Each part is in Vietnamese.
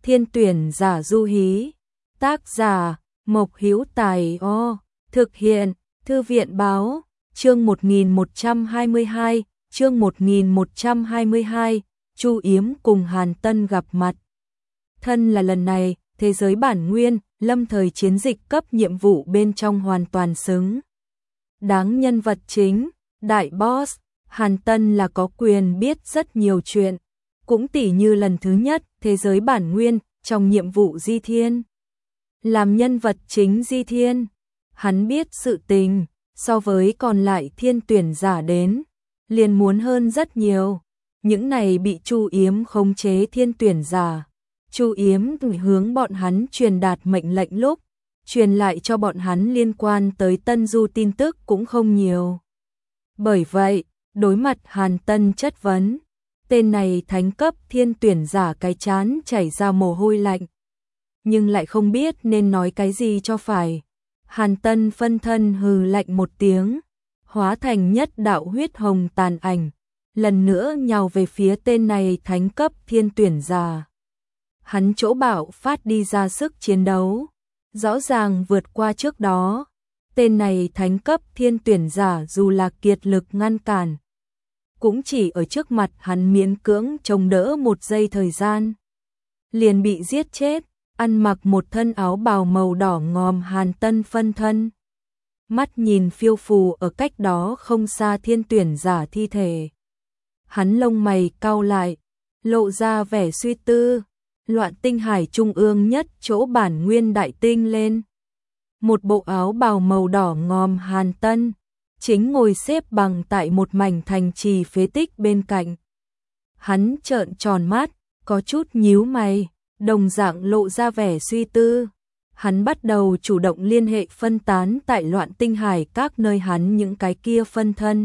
Thiên tuyển giả Du Hí. Tác giả Mộc Hữu Tài. Thực hiện Thư viện báo. Chương 1122. Chương 1122. Chu Yếm cùng Hàn Tân gặp mặt. Thân là lần này, thế giới bản nguyên, lâm thời chiến dịch cấp nhiệm vụ bên trong hoàn toàn xứng đáng nhân vật chính, đại boss. Hàn Tân là có quyền biết rất nhiều chuyện, cũng tỉ như lần thứ nhất thế giới bản nguyên trong nhiệm vụ Di Thiên. Làm nhân vật chính Di Thiên, hắn biết sự tình so với còn lại thiên tuyển giả đến, liền muốn hơn rất nhiều. Những này bị Chu Yếm khống chế thiên tuyển giả, Chu Yếm hướng bọn hắn truyền đạt mệnh lệnh lúc truyền lại cho bọn hắn liên quan tới Tân Du tin tức cũng không nhiều. Bởi vậy, đối mặt Hàn Tân chất vấn, tên này thánh cấp thiên tuyển giả cái chán chảy ra mồ hôi lạnh, nhưng lại không biết nên nói cái gì cho phải. Hàn Tân phân thân hừ lạnh một tiếng, hóa thành nhất đạo huyết hồng tàn ảnh, lần nữa nhào về phía tên này thánh cấp thiên tuyển giả. Hắn chỗ bạo phát đi ra sức chiến đấu, rõ ràng vượt qua trước đó. Tên này thánh cấp thiên tuyển giả dù là kiệt lực ngăn cản, cũng chỉ ở trước mặt hắn miễn cưỡng chống đỡ một giây thời gian, liền bị giết chết. Ăn mặc một thân áo bào màu đỏ ngòm Hàn Tân phân thân, mắt nhìn phiêu phù ở cách đó không xa thiên tuyển giả thi thể. Hắn lông mày cau lại, lộ ra vẻ suy tư. Loạn tinh hải trung ương nhất chỗ bản nguyên đại tinh lên, một bộ áo bào màu đỏ ngòm Hàn Tân chính ngồi xếp bằng tại một mảnh thành trì phế tích bên cạnh. Hắn trợn tròn mắt, có chút nhíu mày, đồng dạng lộ ra vẻ suy tư. Hắn bắt đầu chủ động liên hệ phân tán tại loạn tinh hải các nơi hắn những cái kia phân thân.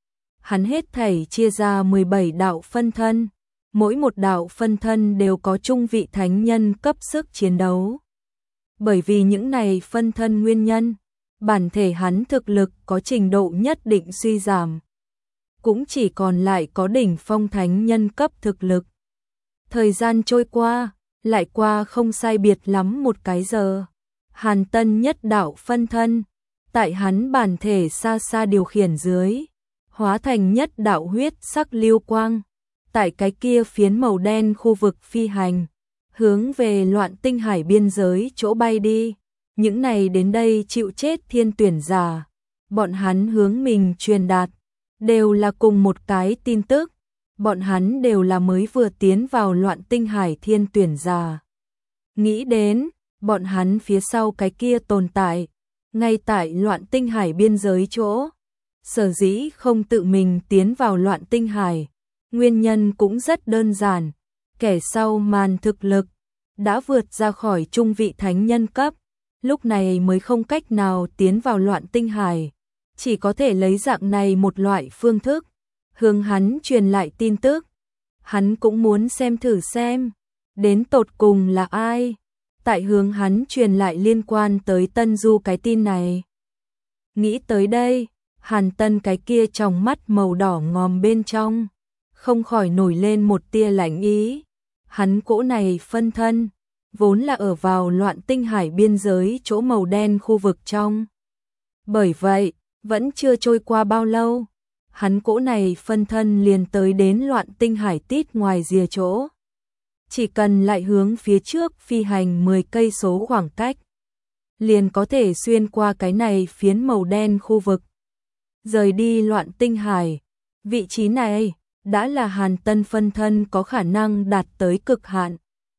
Hắn hết thảy chia ra 17 đạo phân thân, mỗi một đạo phân thân đều có trung vị thánh nhân cấp sức chiến đấu. Bởi vì những này phân thân nguyên nhân, bản thể hắn thực lực có trình độ nhất định suy giảm, cũng chỉ còn lại có đỉnh phong thánh nhân cấp thực lực. Thời gian trôi qua, lại qua không sai biệt lắm một cái giờ. Hàn Tân nhất đạo phân thân, tại hắn bản thể xa xa điều khiển dưới, hóa thành nhất đạo huyết sắc lưu quang, tại cái kia phiến màu đen khu vực phi hành, hướng về loạn tinh hải biên giới chỗ bay đi. Những này đến đây chịu chết thiên tuyển giả, bọn hắn hướng mình truyền đạt, đều là cùng một cái tin tức. Bọn hắn đều là mới vừa tiến vào loạn tinh hải thiên tuyển giả. Nghĩ đến, bọn hắn phía sau cái kia tồn tại, ngay tại loạn tinh hải biên giới chỗ. Sở dĩ không tự mình tiến vào loạn tinh hải, nguyên nhân cũng rất đơn giản. Kẻ sau màn thực lực đã vượt ra khỏi trung vị thánh nhân cấp, lúc này mới không cách nào tiến vào loạn tinh hải, chỉ có thể lấy dạng này một loại phương thức hướng hắn truyền lại tin tức. Hắn cũng muốn xem thử xem đến tột cùng là ai tại hướng hắn truyền lại liên quan tới Tân Du cái tin này. Nghĩ tới đây, Hàn Tân cái kia trong mắt màu đỏ ngòm bên trong không khỏi nổi lên một tia lạnh ý. Hắn cỗ này phân thân vốn là ở vào loạn tinh hải biên giới chỗ màu đen khu vực trong. Bởi vậy, vẫn chưa trôi qua bao lâu, hắn cỗ này phân thân liền tới đến loạn tinh hải tít ngoài rìa chỗ. Chỉ cần lại hướng phía trước phi hành 10 cây số khoảng cách, liền có thể xuyên qua cái này phiến màu đen khu vực, rời đi loạn tinh hải. Vị trí này đã là Hàn Tân phân thân có khả năng đạt tới cực hạn.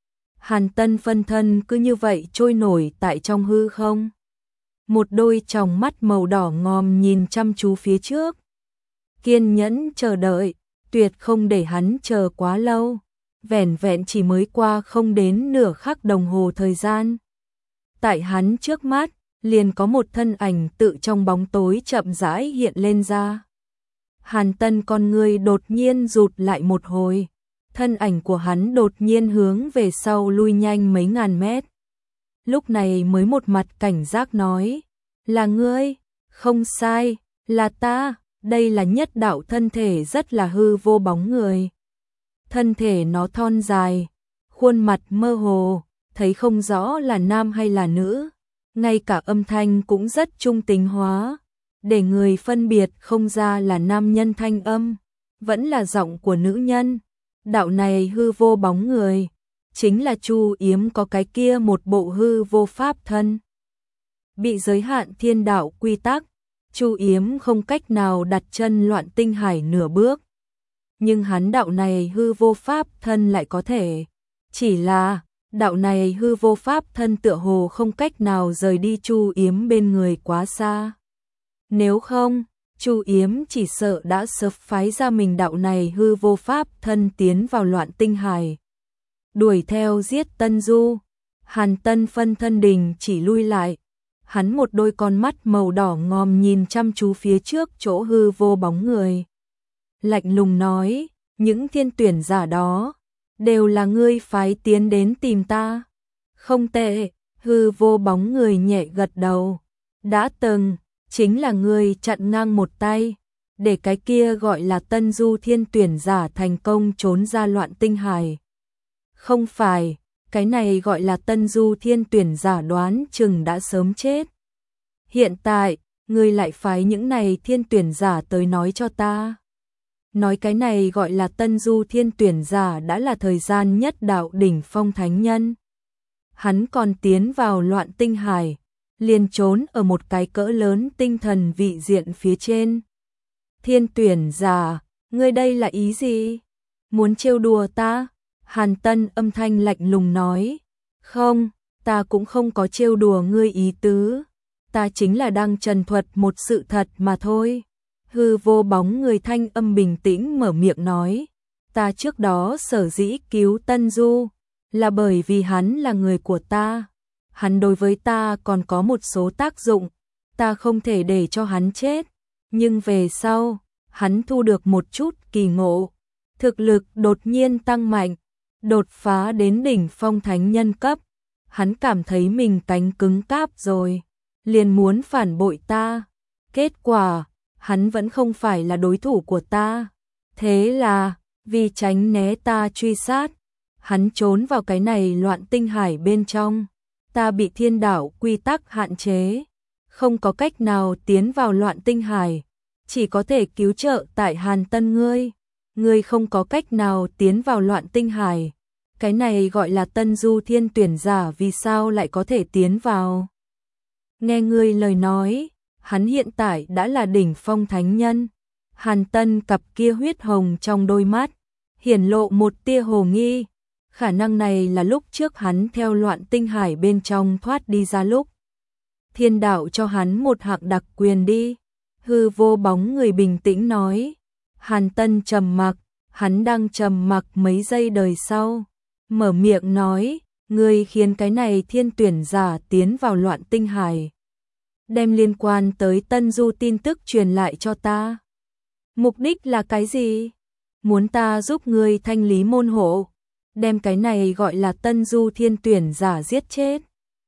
Hàn Tân phân thân cứ như vậy trôi nổi tại trong hư không. Một đôi tròng mắt màu đỏ ngòm nhìn chăm chú phía trước, kiên nhẫn chờ đợi, tuyệt không để hắn chờ quá lâu. Vẻn vẹn chỉ mới qua không đến nửa khắc đồng hồ thời gian, tại hắn trước mắt liền có một thân ảnh tự trong bóng tối chậm rãi hiện lên ra. Hàn Tân con người đột nhiên rụt lại một hồi, thân ảnh của hắn đột nhiên hướng về sau lui nhanh mấy ngàn mét. Lúc này mới một mặt cảnh giác nói, là ngươi? Không sai, là ta. Đây là nhất đạo thân thể rất là hư vô bóng người. Thân thể nó thon dài, khuôn mặt mơ hồ, thấy không rõ là nam hay là nữ, ngay cả âm thanh cũng rất trung tính hóa, để người phân biệt không ra là nam nhân thanh âm, vẫn là giọng của nữ nhân. Đạo này hư vô bóng người, chính là Chu Yếm có cái kia một bộ hư vô pháp thân. Bị giới hạn thiên đạo quy tắc, Chu Yếm không cách nào đặt chân loạn tinh hải nửa bước. Nhưng hắn đạo này hư vô pháp thân lại có thể. Chỉ là, đạo này hư vô pháp thân tựa hồ không cách nào rời đi Chu Yếm bên người quá xa. Nếu không, Chu Yếm chỉ sợ đã sớm phái ra mình đạo này hư vô pháp thân tiến vào loạn tinh hải. Đuổi theo giết Tân Du, Hàn Tân phân thân đình chỉ lui lại. Hắn một đôi con mắt màu đỏ ngòm nhìn chăm chú phía trước chỗ hư vô bóng người. Lạnh lùng nói, những thiên tuyển giả đó, đều là ngươi phái tiến đến tìm ta. Không tệ, hư vô bóng người nhẹ gật đầu. Đã từng, chính là ngươi chặn ngang một tay, để cái kia gọi là Tân Du thiên tuyển giả thành công trốn ra loạn tinh hải. Không phải, cái này gọi là Tân Du thiên tuyển giả đoán chừng đã sớm chết. Hiện tại, ngươi lại phái những này thiên tuyển giả tới nói cho ta. Nói cái này gọi là Tân Du thiên tuyển giả đã là thời gian nhất đạo đỉnh phong thánh nhân. Hắn còn tiến vào loạn tinh hải, liền trốn ở một cái cỡ lớn tinh thần vị diện phía trên. Thiên tuyển giả, ngươi đây là ý gì? Muốn trêu đùa ta? Hàn Tân âm thanh lạnh lùng nói. Không, ta cũng không có trêu đùa ngươi ý tứ. Ta chính là đang trần thuật một sự thật mà thôi. Hư vô bóng người thanh âm bình tĩnh mở miệng nói. Ta trước đó sở dĩ cứu Tân Du, là bởi vì hắn là người của ta. Hắn đối với ta còn có một số tác dụng, ta không thể để cho hắn chết. Nhưng về sau, hắn thu được một chút kỳ ngộ. Thực lực đột nhiên tăng mạnh, đột phá đến đỉnh phong thánh nhân cấp. Hắn cảm thấy mình cánh cứng cáp rồi, liền muốn phản bội ta. Kết quả, hắn vẫn không phải là đối thủ của ta. Thế là, vì tránh né ta truy sát, hắn trốn vào cái này loạn tinh hải bên trong. Ta bị thiên đạo quy tắc hạn chế, không có cách nào tiến vào loạn tinh hải, chỉ có thể cứu trợ tại Hàn Tân ngươi. Ngươi không có cách nào tiến vào loạn tinh hải. Cái này gọi là Tân Du thiên tuyển giả vì sao lại có thể tiến vào? Nghe ngươi lời nói, hắn hiện tại đã là đỉnh phong thánh nhân. Hàn Tân cặp kia huyết hồng trong đôi mắt, hiển lộ một tia hồ nghi. Khả năng này là lúc trước hắn theo loạn tinh hải bên trong thoát đi ra lúc. Thiên đạo cho hắn một hạng đặc quyền đi. Hư vô bóng người bình tĩnh nói. Hàn Tân trầm mặc, hắn đang trầm mặc mấy giây đời sau. Mở miệng nói, ngươi khiến cái này thiên tuyển giả tiến vào loạn tinh hải. Đem liên quan tới Tân Du tin tức truyền lại cho ta. Mục đích là cái gì? Muốn ta giúp ngươi thanh lý môn hộ, đem cái này gọi là Tân Du thiên tuyển giả giết chết.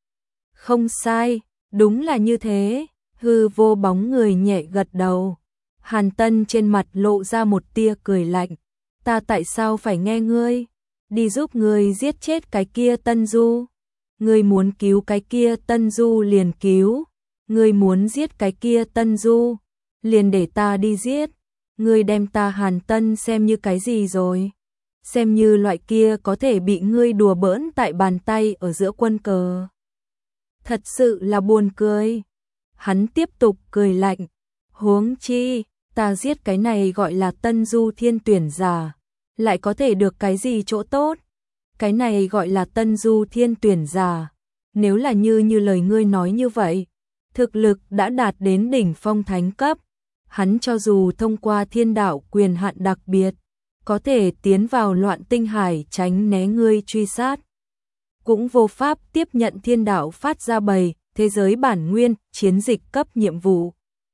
Không sai, đúng là như thế. Hư vô bóng người nhẹ gật đầu. Hàn Tân trên mặt lộ ra một tia cười lạnh. Ta tại sao phải nghe ngươi? Đi giúp ngươi giết chết cái kia Tân Du. Ngươi muốn cứu cái kia Tân Du liền cứu. Ngươi muốn giết cái kia Tân Du, liền để ta đi giết. Ngươi đem ta Hàn Tân xem như cái gì rồi? Xem như loại kia có thể bị ngươi đùa bỡn tại bàn tay ở giữa quân cờ. Thật sự là buồn cười. Hắn tiếp tục cười lạnh. Huống chi, ta giết cái này gọi là Tân Du thiên tuyển giả, lại có thể được cái gì chỗ tốt? Cái này gọi là Tân Du thiên tuyển giả. Nếu là như lời ngươi nói như vậy, thực lực đã đạt đến đỉnh phong thánh cấp. Hắn cho dù thông qua thiên đạo quyền hạn đặc biệt, có thể tiến vào loạn tinh hải tránh né ngươi truy sát, cũng vô pháp tiếp nhận thiên đạo phát ra bày thế giới bản nguyên chiến dịch cấp nhiệm vụ.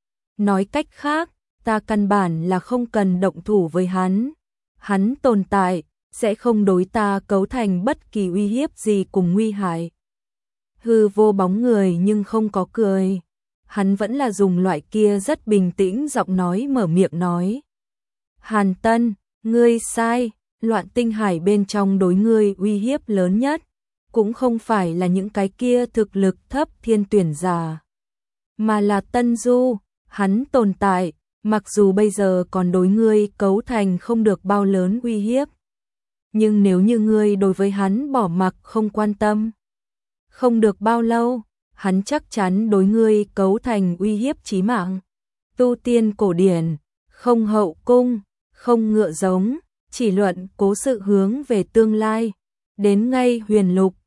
Nói cách khác, ta căn bản là không cần động thủ với hắn. Hắn tồn tại, sẽ không đối ta cấu thành bất kỳ uy hiếp gì cùng nguy hại. Hư vô bóng người nhưng không có cười. Hắn vẫn là dùng loại kia rất bình tĩnh giọng nói mở miệng nói. Hàn Tân, ngươi sai, Loạn tinh hải bên trong đối ngươi uy hiếp lớn nhất, cũng không phải là những cái kia thực lực thấp thiên tuyển giả, mà là Tân Du, hắn tồn tại, mặc dù bây giờ còn đối ngươi cấu thành không được bao lớn uy hiếp. Nhưng nếu như ngươi đối với hắn bỏ mặc không quan tâm, không được bao lâu, hắn chắc chắn đối ngươi cấu thành uy hiếp chí mạng. Tu tiên cổ điển, không hậu cung, không ngựa giống, chỉ luận cố sự hướng về tương lai, đến ngay huyền lục,